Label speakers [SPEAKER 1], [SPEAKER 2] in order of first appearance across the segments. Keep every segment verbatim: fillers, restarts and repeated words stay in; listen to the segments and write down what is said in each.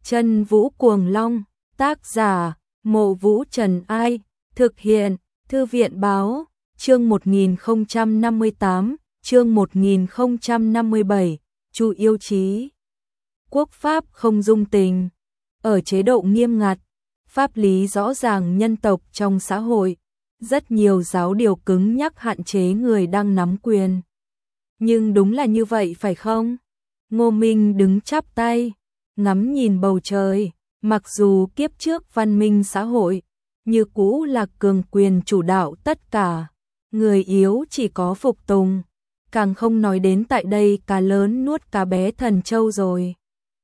[SPEAKER 1] Chân Vũ Cuồng Long, tác giả, Mộ Vũ Trần Ai, thực hiện, Thư viện Báo, chương một nghìn không trăm năm mươi tám, chương một nghìn không trăm năm mươi bảy, Chu yêu chí. Quốc pháp không dung tình. Ở chế độ nghiêm ngặt, pháp lý rõ ràng nhân tộc trong xã hội, rất nhiều giáo điều cứng nhắc hạn chế người đang nắm quyền. Nhưng đúng là như vậy phải không? Ngô Minh đứng chắp tay, ngắm nhìn bầu trời, mặc dù kiếp trước văn minh xã hội, như cũ là cường quyền chủ đạo tất cả, người yếu chỉ có phục tùng, càng không nói đến tại đây cá lớn nuốt cá bé thần châu rồi.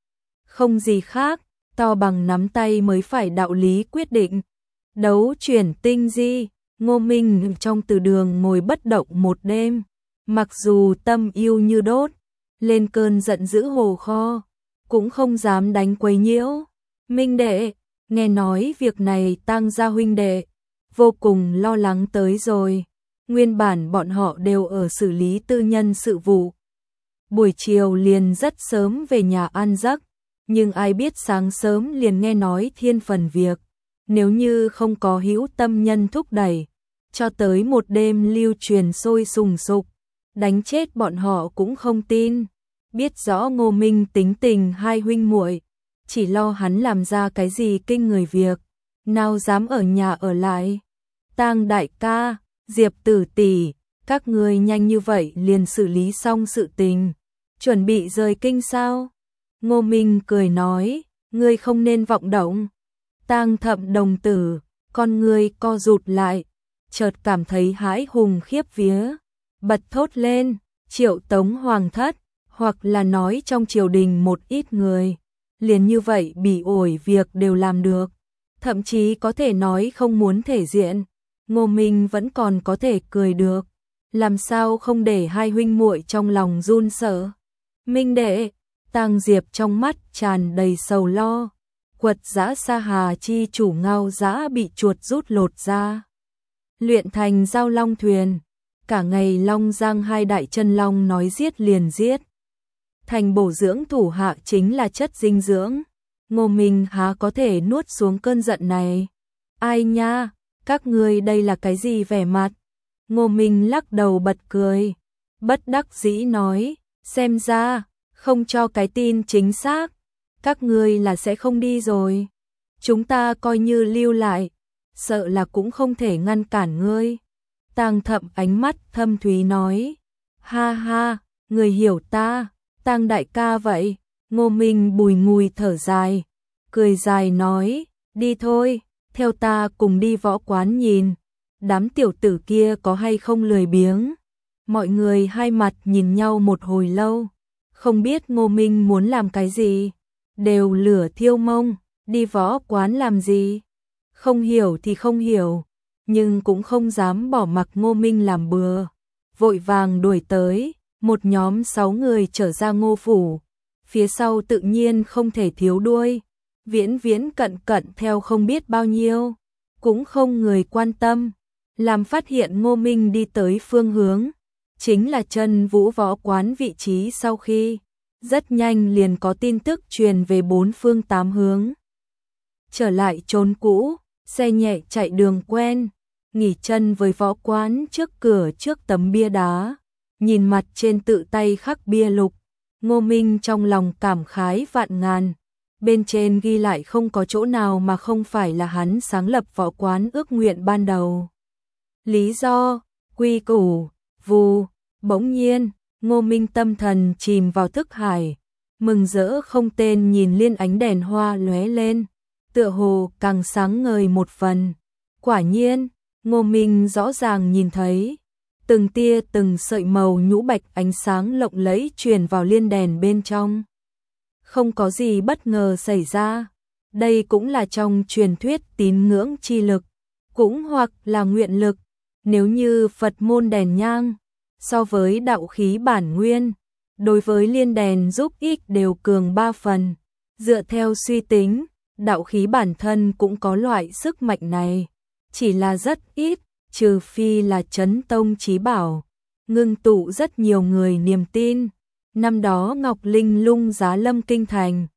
[SPEAKER 1] Không gì khác, to bằng nắm tay mới phải đạo lý quyết định. Đấu chuyển tinh di, Ngô Minh trong từ đường ngồi bất động một đêm, mặc dù tâm yêu như đốt, lên cơn giận dữ hồ kho, cũng không dám đánh quấy nhiễu. Minh đệ, nghe nói việc này Tang gia huynh đệ vô cùng lo lắng tới rồi. Nguyên bản bọn họ đều ở xử lý tư nhân sự vụ, buổi chiều liền rất sớm về nhà ăn giấc, nhưng ai biết sáng sớm liền nghe nói thiên phần việc, nếu như không có hữu tâm nhân thúc đẩy, cho tới một đêm lưu truyền sôi sùng sục, đánh chết bọn họ cũng không tin. Biết rõ Ngô Minh tính tình hai huynh muội, chỉ lo hắn làm ra cái gì kinh người việc, nào dám ở nhà ở lại. Tang đại ca, Diệp tử tỷ, các ngươi nhanh như vậy liền xử lý xong sự tình, chuẩn bị rời kinh sao? Ngô Minh cười nói, ngươi không nên vọng động. Tang thậm đồng tử, con ngươi co rụt lại, chợt cảm thấy hãi hùng khiếp vía, bật thốt lên, Triệu Tống hoàng thất, hoặc là nói trong triều đình một ít người, liền như vậy bỉ ổi việc đều làm được, thậm chí có thể nói không muốn thể diện. Ngô Minh vẫn còn có thể cười được, làm sao không để hai huynh muội trong lòng run sợ. Minh đệ, Tang Diệp trong mắt tràn đầy sầu lo, quật giã Sa Hà chi chủ Ngao Giã bị chuột rút lột ra, luyện thành giao long thuyền, cả ngày Long Giang hai đại chân long nói giết liền giết. Thành bổ dưỡng thủ hạ chính là chất dinh dưỡng, Ngô Minh há có thể nuốt xuống cơn giận này. Ai nha, các ngươi đây là cái gì vẻ mặt? Ngô Minh lắc đầu bật cười, bất đắc dĩ nói, xem ra, không cho cái tin chính xác, các ngươi là sẽ không đi rồi. Chúng ta coi như lưu lại, sợ là cũng không thể ngăn cản ngươi. Tang thậm ánh mắt thâm thúy nói, ha ha, người hiểu ta, Tang đại ca vậy. Ngô Minh bùi ngùi thở dài, cười dài nói, đi thôi, theo ta cùng đi võ quán nhìn, đám tiểu tử kia có hay không lười biếng. Mọi người hai mặt nhìn nhau một hồi lâu, không biết Ngô Minh muốn làm cái gì, đều lửa thiêu mông, đi võ quán làm gì? Không hiểu thì không hiểu, nhưng cũng không dám bỏ mặc Ngô Minh làm bừa, vội vàng đuổi tới. Một nhóm sáu người trở ra Ngô phủ, phía sau tự nhiên không thể thiếu đuôi, viễn viễn cận cận theo không biết bao nhiêu, cũng không người quan tâm, làm phát hiện Ngô Minh đi tới phương hướng, chính là Chân Vũ võ quán vị trí sau khi, rất nhanh liền có tin tức truyền về bốn phương tám hướng. Trở lại chốn cũ, xe nhẹ chạy đường quen, nghỉ chân với võ quán trước cửa trước tấm bia đá. Nhìn mặt trên tự tay khắc bia lục, Ngô Minh trong lòng cảm khái vạn ngàn, bên trên ghi lại không có chỗ nào mà không phải là hắn sáng lập võ quán ước nguyện ban đầu. Lý do, quy củ, vù, bỗng nhiên, Ngô Minh tâm thần chìm vào thức hải, mừng rỡ không tên nhìn liên ánh đèn hoa lóe lên, tựa hồ càng sáng ngời một phần. Quả nhiên, Ngô Minh rõ ràng nhìn thấy từng tia từng sợi màu nhũ bạch ánh sáng lộng lẫy truyền vào liên đèn bên trong. Không có gì bất ngờ xảy ra, đây cũng là trong truyền thuyết tín ngưỡng chi lực, cũng hoặc là nguyện lực, nếu như Phật môn đèn nhang, so với đạo khí bản nguyên, đối với liên đèn giúp ích đều cường ba phần, dựa theo suy tính, đạo khí bản thân cũng có loại sức mạnh này, chỉ là rất ít. Trừ phi là chấn tông chí bảo, ngưng tụ rất nhiều người niềm tin. Năm đó Ngọc Linh lung giá lâm kinh thành,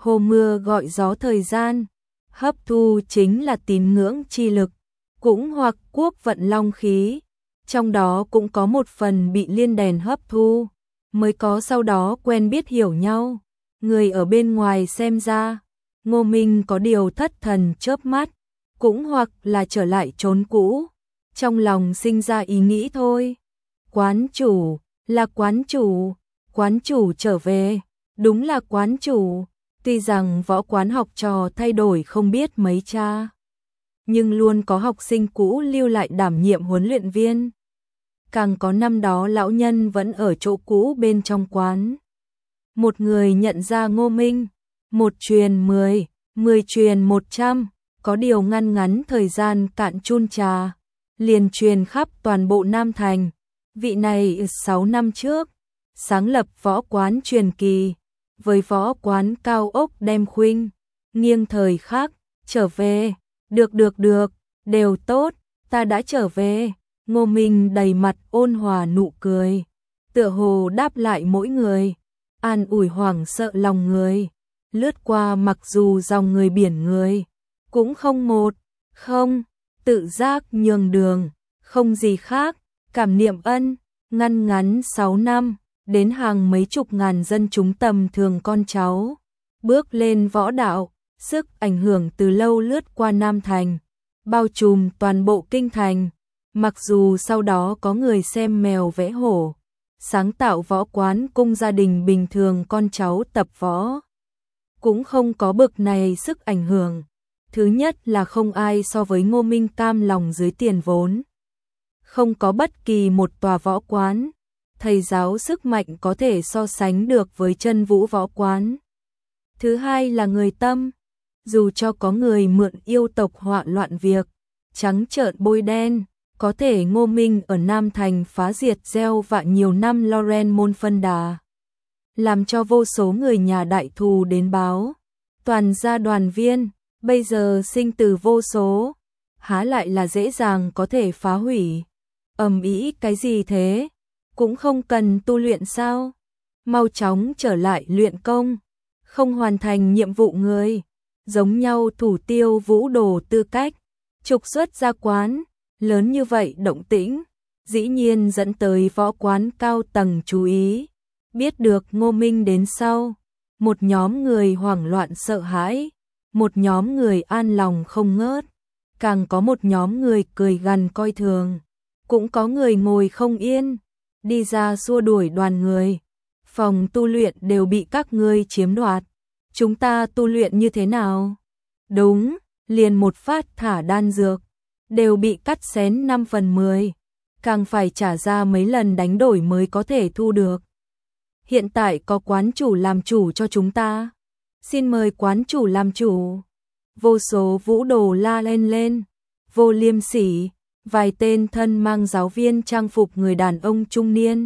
[SPEAKER 1] Hồ mưa gọi gió thời gian, hấp thu chính là tín ngưỡng chi lực, cũng hoặc quốc vận long khí, trong đó cũng có một phần bị liên đèn hấp thu, mới có sau đó quen biết hiểu nhau. Người ở bên ngoài xem ra, Ngô Minh có điều thất thần chớp mắt, cũng hoặc là trở lại chốn cũ, trong lòng sinh ra ý nghĩ thôi. Quán chủ, là quán chủ, quán chủ trở về, đúng là quán chủ, tuy rằng võ quán học trò thay đổi không biết mấy cha, nhưng luôn có học sinh cũ lưu lại đảm nhiệm huấn luyện viên. Càng có năm đó lão nhân vẫn ở chỗ cũ bên trong quán. Một người nhận ra Ngô Minh, một truyền mười, mười truyền một trăm, có điều ngăn ngắn thời gian cạn chun trà, liền truyền khắp toàn bộ Nam Thành. Vị này sáu năm trước, sáng lập võ quán truyền kỳ, với võ quán cao ốc đem khuynh, nghiêng thời khác, trở về, được được được, đều tốt, ta đã trở về. Ngô Minh đầy mặt ôn hòa nụ cười, tựa hồ đáp lại mỗi người, an ủi hoảng sợ lòng người, lướt qua mặc dù dòng người biển người, cũng không một, không, tự giác nhường đường, không gì khác, cảm niệm ân, ngăn ngắn sáu năm, đến hàng mấy chục ngàn dân chúng tầm thường con cháu, bước lên võ đạo, sức ảnh hưởng từ lâu lướt qua Nam Thành, bao trùm toàn bộ kinh thành. Mặc dù sau đó có người xem mèo vẽ hổ, sáng tạo võ quán cung gia đình bình thường con cháu tập võ, cũng không có bực này sức ảnh hưởng. Thứ nhất là không ai so với Ngô Minh cam lòng dưới tiền vốn. Không có bất kỳ một tòa võ quán, thầy giáo sức mạnh có thể so sánh được với Chân Vũ võ quán. Thứ hai là người tâm, dù cho có người mượn yêu tộc họa loạn việc, trắng trợn bôi đen, có thể Ngô Minh ở Nam Thành phá diệt gieo vạ nhiều năm Loren môn phân đà, làm cho vô số người nhà đại thù đến báo, toàn gia đoàn viên, bây giờ sinh tử vô số, há lại là dễ dàng có thể phá hủy. Ầm ĩ cái gì thế? Cũng không cần tu luyện sao? Mau chóng trở lại luyện công, không hoàn thành nhiệm vụ người, giống nhau thủ tiêu vũ đồ tư cách, trục xuất ra quán. Lớn như vậy động tĩnh, dĩ nhiên dẫn tới võ quán cao tầng chú ý. Biết được Ngô Minh đến sau, một nhóm người hoảng loạn sợ hãi, một nhóm người an lòng không ngớt, càng có một nhóm người cười gằn coi thường, cũng có người ngồi không yên, đi ra xua đuổi đoàn người. Phòng tu luyện đều bị các ngươi chiếm đoạt, chúng ta tu luyện như thế nào? Đúng, liền một phát thả đan dược, đều bị cắt xén năm phần mười, càng phải trả ra mấy lần đánh đổi mới có thể thu được. Hiện tại có quán chủ làm chủ cho chúng ta, xin mời quán chủ làm chủ. Vô số vũ đồ la lên lên, vô liêm sỉ, vài tên thân mang giáo viên trang phục người đàn ông trung niên.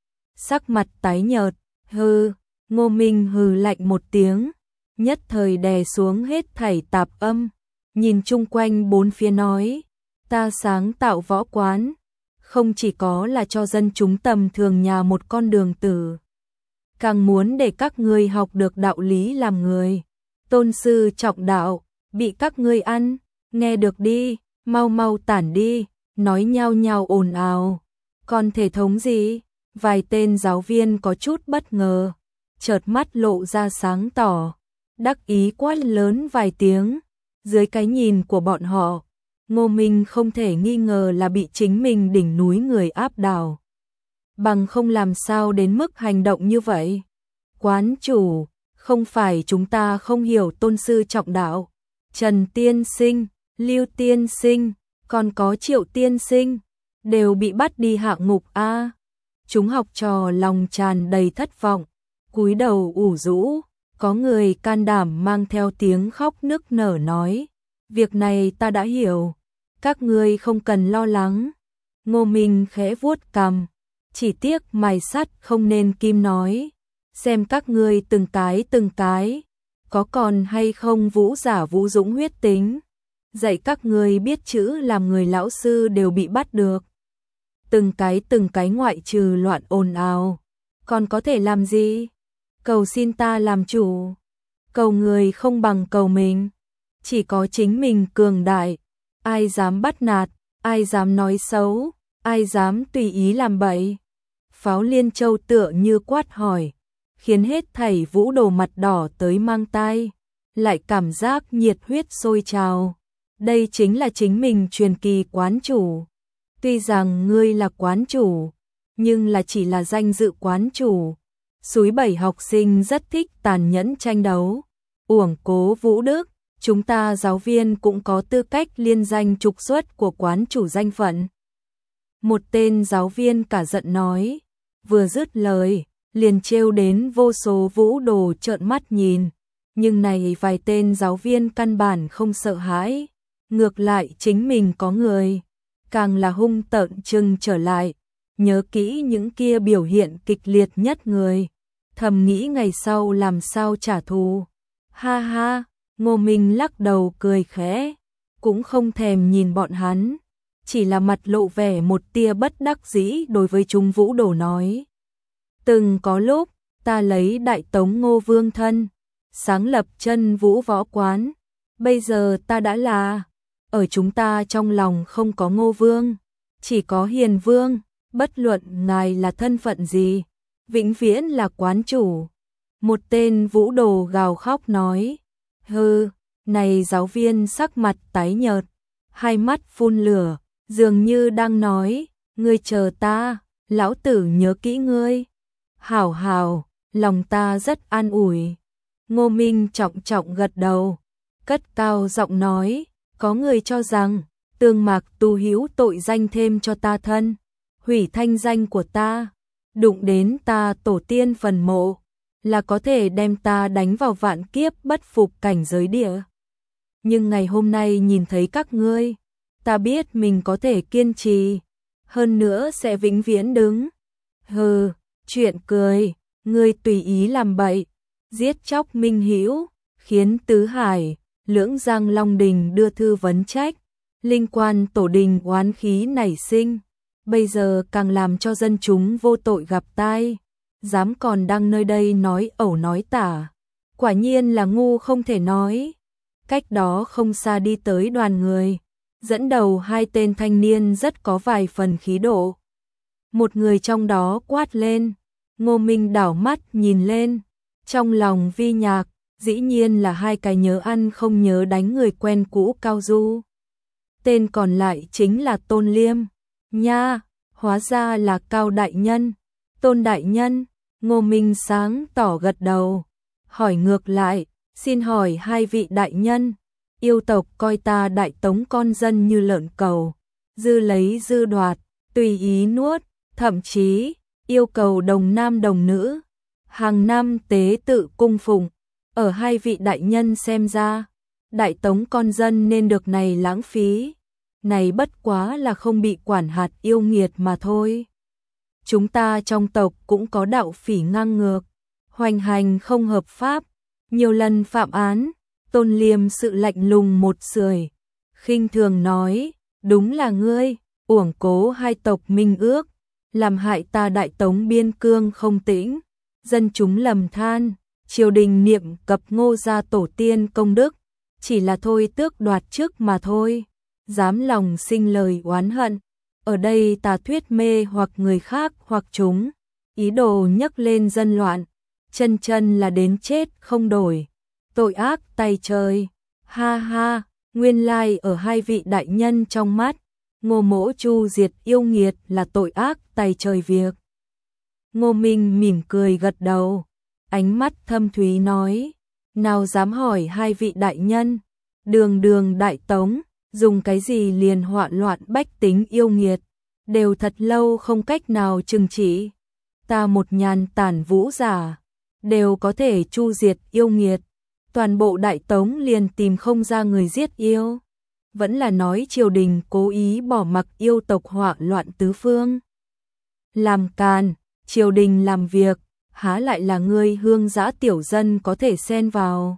[SPEAKER 1] Sắc mặt tái nhợt, hừ, Ngô Minh hừ lạnh một tiếng, nhất thời đè xuống hết thảy tạp âm, nhìn chung quanh bốn phía nói, ta sáng tạo võ quán, không chỉ có là cho dân chúng tầm thường nhà một con đường tử, càng muốn để các ngươi học được đạo lý làm người. Tôn sư trọng đạo, bị các ngươi ăn, nghe được đi, mau mau tản đi, nói nhao nhao ồn ào. Còn thể thống gì? Vài tên giáo viên có chút bất ngờ, chợt mắt lộ ra sáng tỏ, đắc ý quát lớn vài tiếng. Dưới cái nhìn của bọn họ, Ngô Minh không thể nghi ngờ là bị chính mình đỉnh núi người áp đảo, bằng không làm sao đến mức hành động như vậy. Quán chủ, không phải chúng ta không hiểu tôn sư trọng đạo, Trần tiên sinh, Lưu tiên sinh, còn có Triệu tiên sinh, đều bị bắt đi hạ ngục a. Chúng học trò lòng tràn đầy thất vọng, cúi đầu ủ rũ, có người can đảm mang theo tiếng khóc nức nở nói, việc này ta đã hiểu, các ngươi không cần lo lắng. Ngô Minh khẽ vuốt cằm, chỉ tiếc mài sắt không nên kim nói, xem các ngươi từng cái từng cái, có còn hay không vũ giả vũ dũng huyết tính, dạy các ngươi biết chữ làm người lão sư đều bị bắt được. Từng cái từng cái ngoại trừ loạn ồn ào, còn có thể làm gì? Cầu xin ta làm chủ. cầu người không bằng cầu mình, chỉ có chính mình cường đại, ai dám bắt nạt, ai dám nói xấu, ai dám tùy ý làm bậy. Pháo Liên Châu tựa như quát hỏi, khiến hết thảy vũ đồ mặt đỏ tới mang tai, lại cảm giác nhiệt huyết sôi trào. Đây chính là chính mình truyền kỳ quán chủ. Tuy rằng ngươi là quán chủ, nhưng là chỉ là danh dự quán chủ. Súi bảy học sinh rất thích tàn nhẫn tranh đấu. Uổng Cố Vũ Đức, chúng ta giáo viên cũng có tư cách liên danh trục xuất của quán chủ danh phận. Một tên giáo viên cả giận nói, vừa dứt lời, liền trêu đến vô số vũ đồ trợn mắt nhìn. Nhưng này vài tên giáo viên căn bản không sợ hãi, ngược lại chính mình có người, càng là hung tợn trừng trở lại, nhớ kỹ những kia biểu hiện kịch liệt nhất người, thầm nghĩ ngày sau làm sao trả thù. Ha ha, Ngô Minh lắc đầu cười khẽ, cũng không thèm nhìn bọn hắn, chỉ là mặt lộ vẻ một tia bất đắc dĩ đối với chúng vũ đồ nói. Từng có lúc, ta lấy Đại Tống Ngô Vương thân, sáng lập chân vũ võ quán, bây giờ ta đã là, ở chúng ta trong lòng không có Ngô Vương, chỉ có Hiền Vương, bất luận ngài là thân phận gì, vĩnh viễn là quán chủ. Một tên vũ đồ gào khóc nói, hừ, này giáo viên sắc mặt tái nhợt, hai mắt phun lửa, dường như đang nói, ngươi chờ ta, lão tử nhớ kỹ ngươi. Hảo hảo, lòng ta rất an ủi. Ngô Minh trọng trọng gật đầu, cất cao giọng nói, có người cho rằng, Tương Mạc Tu Hữu tội danh thêm cho ta thân, hủy thanh danh của ta, đụng đến ta tổ tiên phần mộ, là có thể đem ta đánh vào vạn kiếp bất phục cảnh giới địa. Nhưng ngày hôm nay nhìn thấy các ngươi, ta biết mình có thể kiên trì, hơn nữa sẽ vĩnh viễn đứng. Hừ, chuyện cười, ngươi tùy ý làm bậy, giết chóc Minh Hữu, khiến Tứ Hải, Lưỡng Giang Long Đình đưa thư vấn trách, linh quan tổ đình oán khí nảy sinh, bây giờ càng làm cho dân chúng vô tội gặp tai, dám còn đang nơi đây nói ẩu nói tả, quả nhiên là ngu không thể nói. Cách đó không xa đi tới đoàn người, dẫn đầu hai tên thanh niên rất có vài phần khí độ. Một người trong đó quát lên, Ngô Minh đảo mắt nhìn lên, trong lòng vi nhạc, dĩ nhiên là hai cái nhớ ăn không nhớ đánh người quen cũ Cao Du. Tên còn lại chính là Tôn Liêm, nha, hóa ra là Cao Đại Nhân, Tôn Đại Nhân. Ngô Minh sáng tỏ gật đầu, hỏi ngược lại, xin hỏi hai vị đại nhân, yêu tộc coi ta Đại Tống con dân như lợn cầu, dư lấy dư đoạt, tùy ý nuốt, thậm chí yêu cầu đồng nam đồng nữ, hàng năm tế tự cung phụng, ở hai vị đại nhân xem ra, Đại Tống con dân nên được này lãng phí, này bất quá là không bị quản hạt yêu nghiệt mà thôi. Chúng ta trong tộc cũng có đạo phỉ ngang ngược, hoành hành không hợp pháp, nhiều lần phạm án. Tôn Liêm sự lạnh lùng một sưởi, khinh thường nói, đúng là ngươi, uổng cố hai tộc minh ước, làm hại ta Đại Tống biên cương không tĩnh, dân chúng lầm than, triều đình niệm cập Ngô gia tổ tiên công đức, chỉ là thôi tước đoạt chức mà thôi, dám lòng sinh lời oán hận. Ở đây ta thuyết mê hoặc người khác hoặc chúng, ý đồ nhấc lên dân loạn, chân chân là đến chết không đổi, tội ác tay trời. Ha ha, nguyên lai ở hai vị đại nhân trong mắt, Ngô Mỗ chu diệt yêu nghiệt là tội ác tay trời việc. Ngô Minh mỉm cười gật đầu, ánh mắt thâm thúy nói, nào dám hỏi hai vị đại nhân, đường đường Đại Tống, dùng cái gì liền hoạn loạn bách tính yêu nghiệt, đều thật lâu không cách nào trừng trị. Ta một nhàn tản vũ giả, đều có thể chu diệt yêu nghiệt, toàn bộ Đại Tống liền tìm không ra người giết yêu. Vẫn là nói triều đình cố ý bỏ mặc yêu tộc họa loạn tứ phương. Làm càn, triều đình làm việc, há lại là ngươi hương dã tiểu dân có thể xen vào.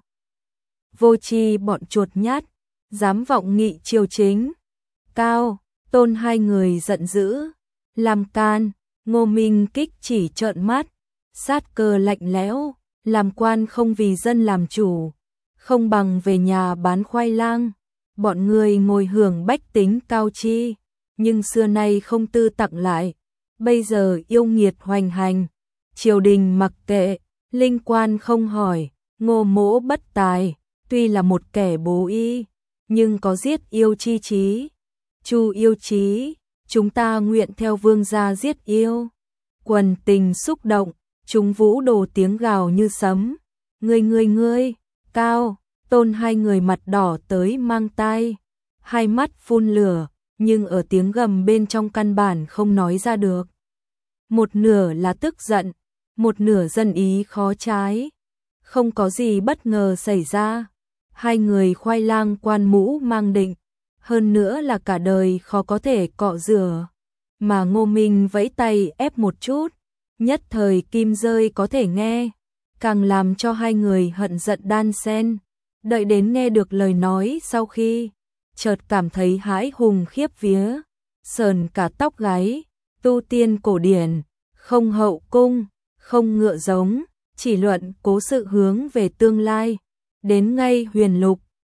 [SPEAKER 1] Vô tri bọn chuột nhát, dám vọng nghị triều chính. Cao, Tôn hai người giận dữ, làm can. Ngô Minh kích chỉ trợn mắt, sát cơ lạnh lẽo, làm quan không vì dân làm chủ, không bằng về nhà bán khoai lang. Bọn người ngồi hưởng bách tính cao chi, nhưng xưa nay không tư tặng lại, bây giờ yêu nghiệt hoành hành, triều đình mặc kệ, linh quan không hỏi, Ngô Mỗ bất tài, tuy là một kẻ bố y, nhưng có giết yêu chi chí. Chu yêu chí, chúng ta nguyện theo vương gia giết yêu. Quần tình xúc động, chúng vũ đồ tiếng gào như sấm. Ngươi ngươi ngươi, Cao, Tôn hai người mặt đỏ tới mang tai, hai mắt phun lửa, nhưng ở tiếng gầm bên trong căn bản không nói ra được. Một nửa là tức giận, một nửa dân ý khó trái. Không có gì bất ngờ xảy ra. Hai người khoai lang quan mũ mang định, hơn nữa là cả đời khó có thể cọ rửa. Mà Ngô Minh vẫy tay ép một chút, nhất thời kim rơi có thể nghe, càng làm cho hai người hận giận đan xen. Đợi đến nghe được lời nói sau khi, chợt cảm thấy hãi hùng khiếp vía, sờn cả tóc gáy. Tu tiên cổ điển, không hậu cung, không ngựa giống, chỉ luận cố sự hướng về tương lai. Đến ngay huyền lục,